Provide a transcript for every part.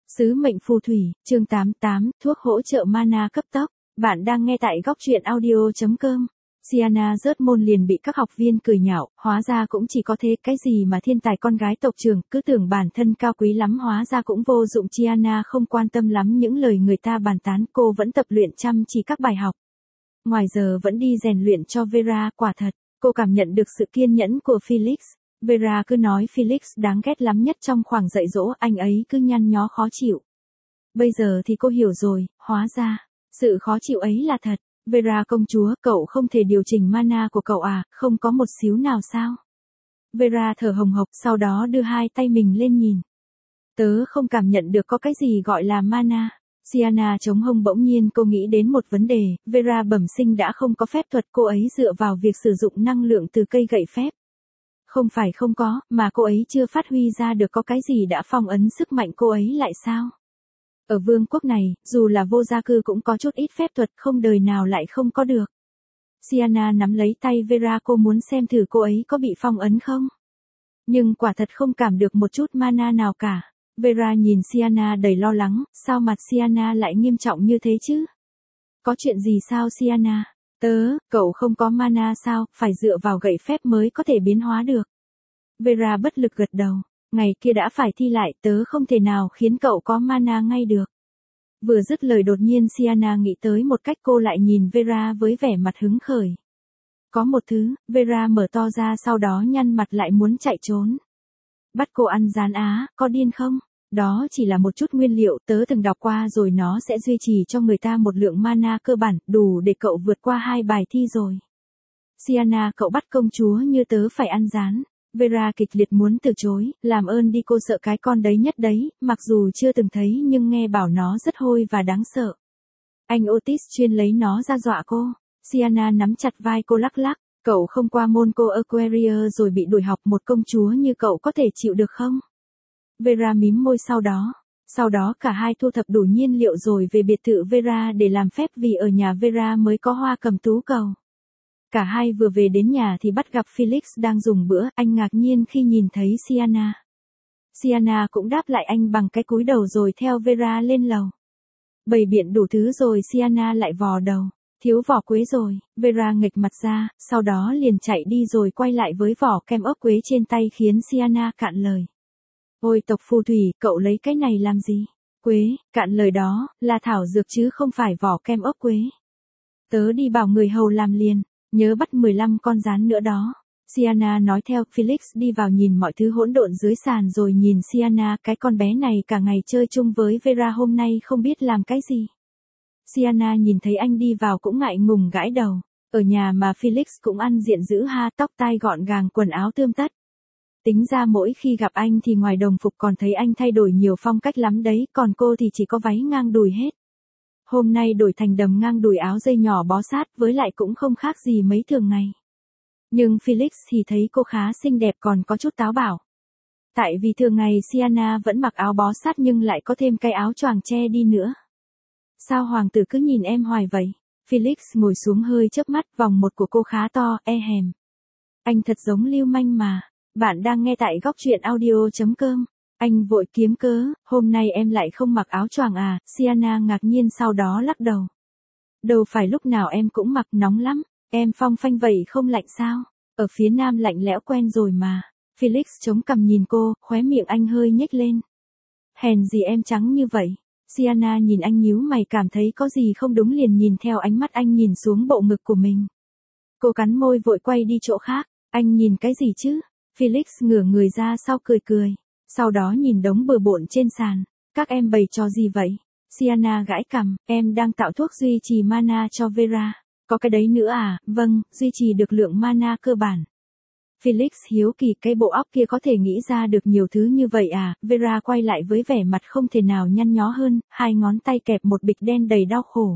Sứ mệnh phù thủy, chương 88, thuốc hỗ trợ mana cấp tốc. Bạn đang nghe tại góc truyện audio.com. Sienna rớt môn liền bị các học viên cười nhạo, hóa ra cũng chỉ có thế, cái gì mà thiên tài con gái tộc trưởng, cứ tưởng bản thân cao quý lắm hóa ra cũng vô dụng. Sienna không quan tâm lắm những lời người ta bàn tán, cô vẫn tập luyện chăm chỉ các bài học. Ngoài giờ vẫn đi rèn luyện cho Vera, quả thật, cô cảm nhận được sự kiên nhẫn của Felix. Vera cứ nói Felix đáng ghét lắm nhất trong khoảng dạy dỗ, anh ấy cứ nhăn nhó khó chịu. Bây giờ thì cô hiểu rồi, hóa ra, sự khó chịu ấy là thật. Vera công chúa, cậu không thể điều chỉnh mana của cậu à, không có một xíu nào sao? Vera thở hồng hộc, sau đó đưa hai tay mình lên nhìn. Tớ không cảm nhận được có cái gì gọi là mana. Sienna chống hông, bỗng nhiên cô nghĩ đến một vấn đề, Vera bẩm sinh đã không có phép thuật, cô ấy dựa vào việc sử dụng năng lượng từ cây gậy phép. Không phải không có, mà cô ấy chưa phát huy ra được có cái gì đã phong ấn sức mạnh cô ấy lại sao? Ở vương quốc này, dù là vô gia cư cũng có chút ít phép thuật, không đời nào lại không có được. Sienna nắm lấy tay Vera, cô muốn xem thử cô ấy có bị phong ấn không? Nhưng quả thật không cảm được một chút mana nào cả. Vera nhìn Sienna đầy lo lắng, sao mặt Sienna lại nghiêm trọng như thế chứ? Có chuyện gì sao Sienna? Cậu không có mana sao, phải dựa vào gậy phép mới có thể biến hóa được. Vera bất lực gật đầu, ngày kia đã phải thi lại, tớ không thể nào khiến cậu có mana ngay được. Vừa dứt lời đột nhiên Sienna nghĩ tới một cách, cô lại nhìn Vera với vẻ mặt hứng khởi. Có một thứ, Vera mở to ra sau đó nhăn mặt lại muốn chạy trốn. Bắt cô ăn rán á, có điên không? Đó chỉ là một chút nguyên liệu, tớ từng đọc qua rồi, nó sẽ duy trì cho người ta một lượng mana cơ bản, đủ để cậu vượt qua 2 bài thi rồi. Sienna, cậu bắt công chúa như tớ phải ăn rán. Vera kịch liệt muốn từ chối, làm ơn đi, cô sợ cái con đấy nhất đấy, mặc dù chưa từng thấy nhưng nghe bảo nó rất hôi và đáng sợ. Anh Otis chuyên lấy nó ra dọa cô. Sienna nắm chặt vai cô lắc lắc, cậu không qua môn cô Aquaria rồi bị đuổi học, một công chúa như cậu có thể chịu được không? Vera mím môi, sau đó cả hai thu thập đủ nhiên liệu rồi về biệt thự Vera để làm phép, vì ở nhà Vera mới có hoa cầm tú cầu. Cả hai vừa về đến nhà thì bắt gặp Felix đang dùng bữa, anh ngạc nhiên khi nhìn thấy Sienna. Sienna cũng đáp lại anh bằng cái cúi đầu rồi theo Vera lên lầu. Bày biện đủ thứ rồi Sienna lại vò đầu, thiếu vỏ quế rồi, Vera nghệch mặt ra, sau đó liền chạy đi rồi quay lại với vỏ kem ốc quế trên tay khiến Sienna cạn lời. Ôi tộc phù thủy, cậu lấy cái này làm gì? Quế, cạn lời, đó là thảo dược chứ không phải vỏ kem ốc quế. Tớ đi bảo người hầu làm liền, nhớ bắt 15 con rán nữa đó. Sienna nói theo. Felix đi vào nhìn mọi thứ hỗn độn dưới sàn rồi nhìn Sienna, cái con bé này cả ngày chơi chung với Vera hôm nay không biết làm cái gì. Sienna nhìn thấy anh đi vào cũng ngại ngùng gãi đầu. Ở nhà mà Felix cũng ăn diện dữ ha, tóc tai gọn gàng, quần áo tươm tất. Tính ra mỗi khi gặp anh thì ngoài đồng phục còn thấy anh thay đổi nhiều phong cách lắm đấy, còn cô thì chỉ có váy ngang đùi hết. Hôm nay đổi thành đầm ngang đùi, áo dây nhỏ bó sát, với lại cũng không khác gì mấy thường ngày. Nhưng Felix thì thấy cô khá xinh đẹp, còn có chút táo bạo. Tại vì thường ngày Sienna vẫn mặc áo bó sát nhưng lại có thêm cái áo choàng che đi nữa. Sao hoàng tử cứ nhìn em hoài vậy? Felix ngồi xuống hơi chớp mắt, vòng một của cô khá to, hèm. Anh thật giống lưu manh mà. Bạn đang nghe tại góc truyện audio.com. Anh vội kiếm cớ, hôm nay em lại không mặc áo choàng à? Sienna ngạc nhiên sau đó lắc đầu. Đâu phải lúc nào em cũng mặc, nóng lắm. Em phong phanh vậy không lạnh sao? Ở phía nam lạnh lẽo quen rồi mà. Felix chống cằm nhìn cô, khóe miệng anh hơi nhếch lên. Hèn gì em trắng như vậy? Sienna nhìn anh nhíu mày, cảm thấy có gì không đúng liền nhìn theo ánh mắt anh nhìn xuống bộ ngực của mình. Cô cắn môi vội quay đi chỗ khác. Anh nhìn cái gì chứ? Felix ngửa người ra sau cười. Sau đó nhìn đống bừa bộn trên sàn. Các em bày trò gì vậy? Sienna gãi cằm, em đang tạo thuốc duy trì mana cho Vera. Có cái đấy nữa à? Vâng, duy trì được lượng mana cơ bản. Felix hiếu kỳ, cái bộ óc kia có thể nghĩ ra được nhiều thứ như vậy à? Vera quay lại với vẻ mặt không thể nào nhăn nhó hơn, hai ngón tay kẹp một bịch đen đầy đau khổ.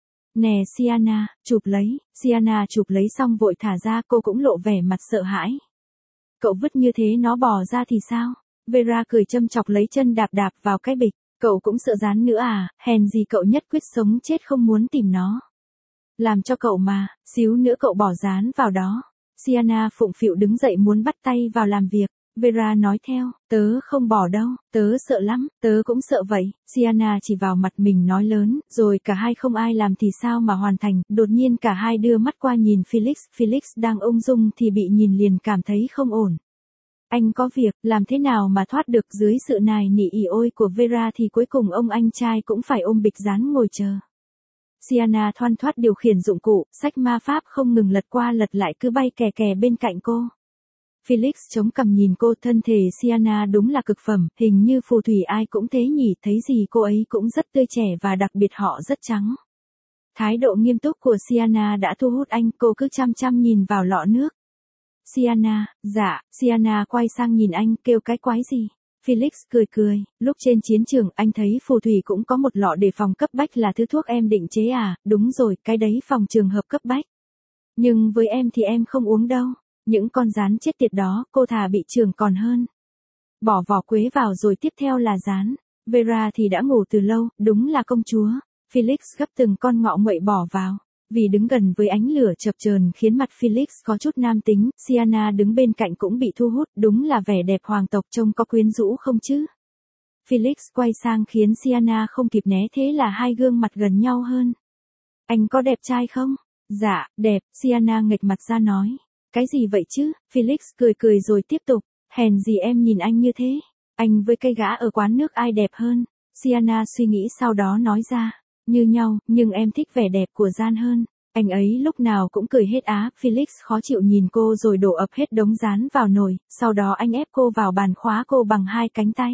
Nè Sienna, chụp lấy. Sienna chụp lấy xong vội thả ra, cô cũng lộ vẻ mặt sợ hãi. Cậu vứt như thế nó bò ra thì sao? Vera cười châm chọc lấy chân đạp vào cái bịch. Cậu cũng sợ rán nữa à? Hèn gì cậu nhất quyết sống chết không muốn tìm nó. Làm cho cậu mà, xíu nữa cậu bỏ rán vào đó. Sienna phụng phịu đứng dậy muốn bắt tay vào làm việc. Vera nói theo, tớ không bỏ đâu, tớ sợ lắm, tớ cũng sợ vậy. Sienna chỉ vào mặt mình nói lớn, rồi cả hai không ai làm thì sao mà hoàn thành. Đột nhiên cả hai đưa mắt qua nhìn Felix. Felix đang ung dung thì bị nhìn liền cảm thấy không ổn. Anh có việc, làm thế nào mà thoát được dưới sự nài nỉ ỉ ôi của Vera thì cuối cùng ông anh trai cũng phải ôm bịch dán ngồi chờ. Sienna thoăn thoắt điều khiển dụng cụ, sách ma pháp không ngừng lật qua lật lại cứ bay kè kè bên cạnh cô. Felix chống cằm nhìn cô, thân thể Sienna đúng là cực phẩm, hình như phù thủy ai cũng thế nhỉ, thấy gì cô ấy cũng rất tươi trẻ và đặc biệt họ rất trắng. Thái độ nghiêm túc của Sienna đã thu hút anh, cô cứ chăm chăm nhìn vào lọ nước. Sienna, dạ, Sienna quay sang nhìn anh, kêu cái quái gì? Felix cười cười, lúc trên chiến trường anh thấy phù thủy cũng có một lọ đề phòng cấp bách là thứ thuốc em định chế à, đúng rồi, cái đấy phòng trường hợp cấp bách. Nhưng với em thì em không uống đâu, những con gián chết tiệt đó, cô thà bị trường còn hơn. Bỏ vỏ quế vào rồi tiếp theo là gián. Vera thì đã ngủ từ lâu, đúng là công chúa. Felix gấp từng con ngọ nguậy bỏ vào. Vì đứng gần với ánh lửa chập chờn khiến mặt Felix có chút nam tính, Sienna đứng bên cạnh cũng bị thu hút, đúng là vẻ đẹp hoàng tộc trông có quyến rũ không chứ. Felix quay sang khiến Sienna không kịp né, thế là hai gương mặt gần nhau hơn. Anh có đẹp trai không? Dạ, đẹp, Sienna nghệch mặt ra nói. Cái gì vậy chứ? Felix cười cười rồi tiếp tục. Hèn gì em nhìn anh như thế? Anh với cái gã ở quán nước ai đẹp hơn? Sienna suy nghĩ sau đó nói ra. Như nhau, nhưng em thích vẻ đẹp của Gian hơn. Anh ấy lúc nào cũng cười hết á. Felix khó chịu nhìn cô rồi đổ ập hết đống rán vào nồi, sau đó anh ép cô vào bàn, khóa cô bằng hai cánh tay.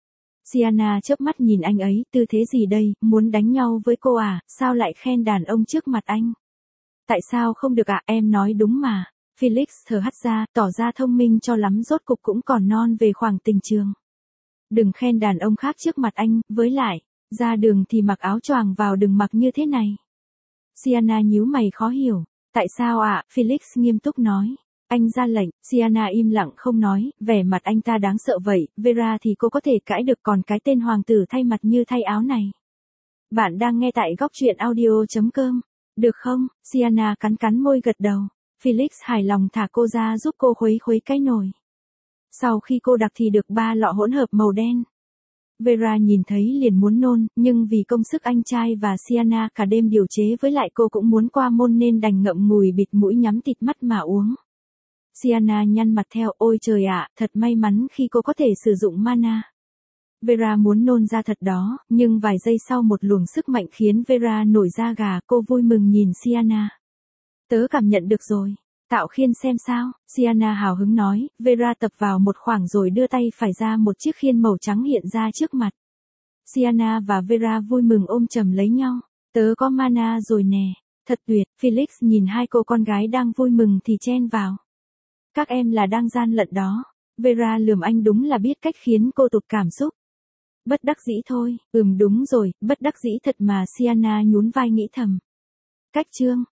Sienna chớp mắt nhìn anh ấy, tư thế gì đây, muốn đánh nhau với cô à, sao lại khen đàn ông trước mặt anh? Tại sao không được ạ, em nói đúng mà. Felix thở hắt ra, tỏ ra thông minh cho lắm, rốt cục cũng còn non về khoảng tình trường. Đừng khen đàn ông khác trước mặt anh, với lại, ra đường thì mặc áo choàng vào, đừng mặc như thế này. Sienna nhíu mày khó hiểu. Tại sao ạ? Felix nghiêm túc nói. Anh ra lệnh. Sienna im lặng không nói, vẻ mặt anh ta đáng sợ vậy. Vera thì cô có thể cãi được, còn cái tên hoàng tử thay mặt như thay áo này. Bạn đang nghe tại góc truyện audio.com. Được không? Sienna cắn cắn môi gật đầu. Felix hài lòng thả cô ra giúp cô khuấy khuấy cái nồi. Sau khi cô đặc thì được 3 lọ hỗn hợp màu đen. Vera nhìn thấy liền muốn nôn, nhưng vì công sức anh trai và Sienna cả đêm điều chế với lại cô cũng muốn qua môn nên đành ngậm ngùi bịt mũi nhắm tịt mắt mà uống. Sienna nhăn mặt theo, ôi trời ạ, thật may mắn khi cô có thể sử dụng mana. Vera muốn nôn ra thật đó, nhưng vài giây sau một luồng sức mạnh khiến Vera nổi da gà, cô vui mừng nhìn Sienna. Tớ cảm nhận được rồi. Tạo khiên xem sao, Sienna hào hứng nói. Vera tập vào một khoảng rồi đưa tay phải ra, một chiếc khiên màu trắng hiện ra trước mặt. Sienna và Vera vui mừng ôm chầm lấy nhau. Tớ có mana rồi nè. Thật tuyệt. Felix nhìn hai cô con gái đang vui mừng thì chen vào. Các em là đang gian lận đó. Vera lườm anh, đúng là biết cách khiến cô tụt cảm xúc. Bất đắc dĩ thôi. Đúng rồi, bất đắc dĩ thật mà. Sienna nhún vai nghĩ thầm. Cách chương